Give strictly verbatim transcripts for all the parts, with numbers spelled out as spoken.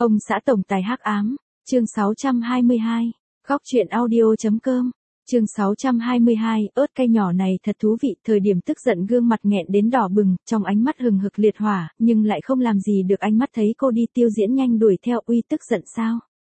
Ông xã tổng tài hắc ám, chương sáu trăm hai mươi hai, góc truyện audio.com, chương sáu trăm hai mươi hai, ớt cay nhỏ này thật thú vị, thời điểm tức giận gương mặt nghẹn đến đỏ bừng, trong ánh mắt hừng hực liệt hỏa, nhưng lại không làm gì được ánh mắt thấy cô đi Tiêu Diễn nhanh đuổi theo. Uy tức giận sao?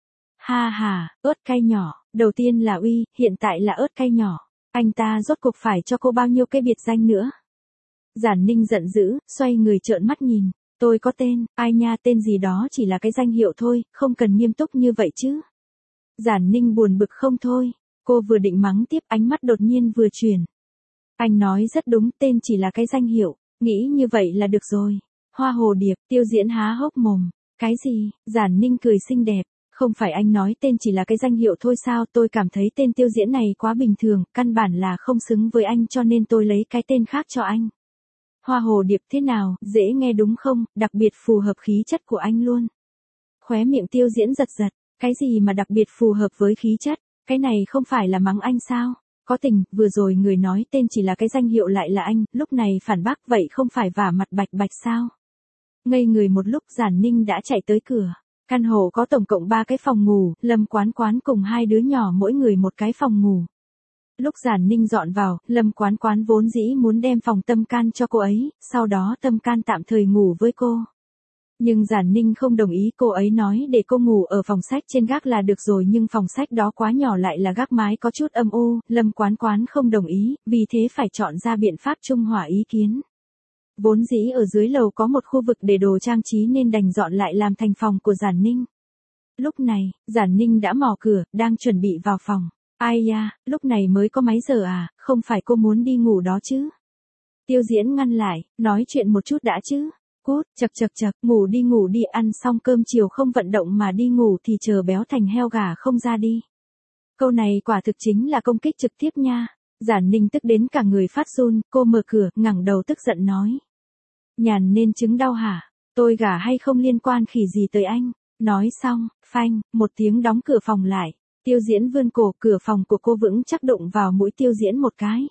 Ha ha, ớt cay nhỏ, đầu tiên là Uy, hiện tại là ớt cay nhỏ, anh ta rốt cuộc phải cho cô bao nhiêu cái biệt danh nữa? Giản Ninh giận dữ, xoay người trợn mắt nhìn. Tôi có tên, ai nha, tên gì đó chỉ là cái danh hiệu thôi, không cần nghiêm túc như vậy chứ. Giản Ninh buồn bực không thôi, cô vừa định mắng tiếp, ánh mắt đột nhiên vừa chuyển. Anh nói rất đúng, tên chỉ là cái danh hiệu, nghĩ như vậy là được rồi. Hoa hồ điệp, Tiêu Diễn há hốc mồm. Cái gì? Giản Ninh cười xinh đẹp. Không phải anh nói tên chỉ là cái danh hiệu thôi sao? Tôi cảm thấy tên Tiêu Diễn này quá bình thường, căn bản là không xứng với anh, cho nên tôi lấy cái tên khác cho anh. Hoa hồ điệp thế nào, dễ nghe đúng không, đặc biệt phù hợp khí chất của anh luôn. Khóe miệng Tiêu Diễn giật giật, cái gì mà đặc biệt phù hợp với khí chất, cái này không phải là mắng anh sao? Có tình, vừa rồi người nói tên chỉ là cái danh hiệu lại là anh, lúc này phản bác vậy không phải vả mặt bạch bạch sao? Ngây người một lúc, Giản Ninh đã chạy tới cửa. Căn hộ có tổng cộng ba cái phòng ngủ, Lâm Quán Quán cùng hai đứa nhỏ mỗi người một cái phòng ngủ. Lúc Giản Ninh dọn vào, Lâm Quán Quán vốn dĩ muốn đem phòng Tâm Can cho cô ấy, sau đó Tâm Can tạm thời ngủ với cô. Nhưng Giản Ninh không đồng ý, cô ấy nói để cô ngủ ở phòng sách trên gác là được rồi, nhưng phòng sách đó quá nhỏ lại là gác mái có chút âm u, Lâm Quán Quán không đồng ý, vì thế phải chọn ra biện pháp trung hòa ý kiến. Vốn dĩ ở dưới lầu có một khu vực để đồ trang trí nên đành dọn lại làm thành phòng của Giản Ninh. Lúc này, Giản Ninh đã mò cửa, đang chuẩn bị vào phòng. Ai da, lúc này mới có mấy giờ à, không phải cô muốn đi ngủ đó chứ? Tiêu Diễn ngăn lại, nói chuyện một chút đã chứ. Cút, chật chật chật, ngủ đi ngủ đi, ăn xong cơm chiều không vận động mà đi ngủ thì chờ béo thành heo gà không ra đi. Câu này quả thực chính là công kích trực tiếp nha. Giản Ninh tức đến cả người phát run, cô mở cửa, ngẩng đầu tức giận nói. Nhàn nên chứng đau hả? Tôi gả hay không liên quan khỉ gì tới anh? Nói xong, phanh, một tiếng đóng cửa phòng lại. Tiêu Diễn vươn cổ, cửa phòng của cô vững chắc đụng vào mũi Tiêu Diễn một cái.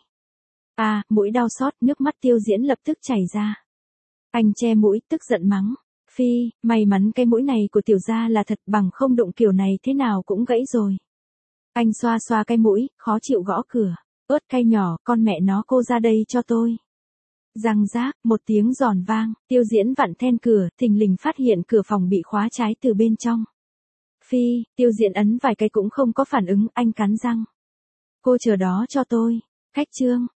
À, mũi đau xót, nước mắt Tiêu Diễn lập tức chảy ra. Anh che mũi, tức giận mắng. Phi, may mắn cái mũi này của tiểu gia là thật, bằng không đụng kiểu này thế nào cũng gãy rồi. Anh xoa xoa cái mũi, khó chịu gõ cửa. Ớt cay nhỏ, con mẹ nó, cô ra đây cho tôi. Răng rác, một tiếng giòn vang, Tiêu Diễn vặn then cửa, thình lình phát hiện cửa phòng bị khóa trái từ bên trong. Phi, Tiêu Diễn ấn vài cái cũng không có phản ứng, anh cắn răng. Cô chờ đó cho tôi. Khách trương,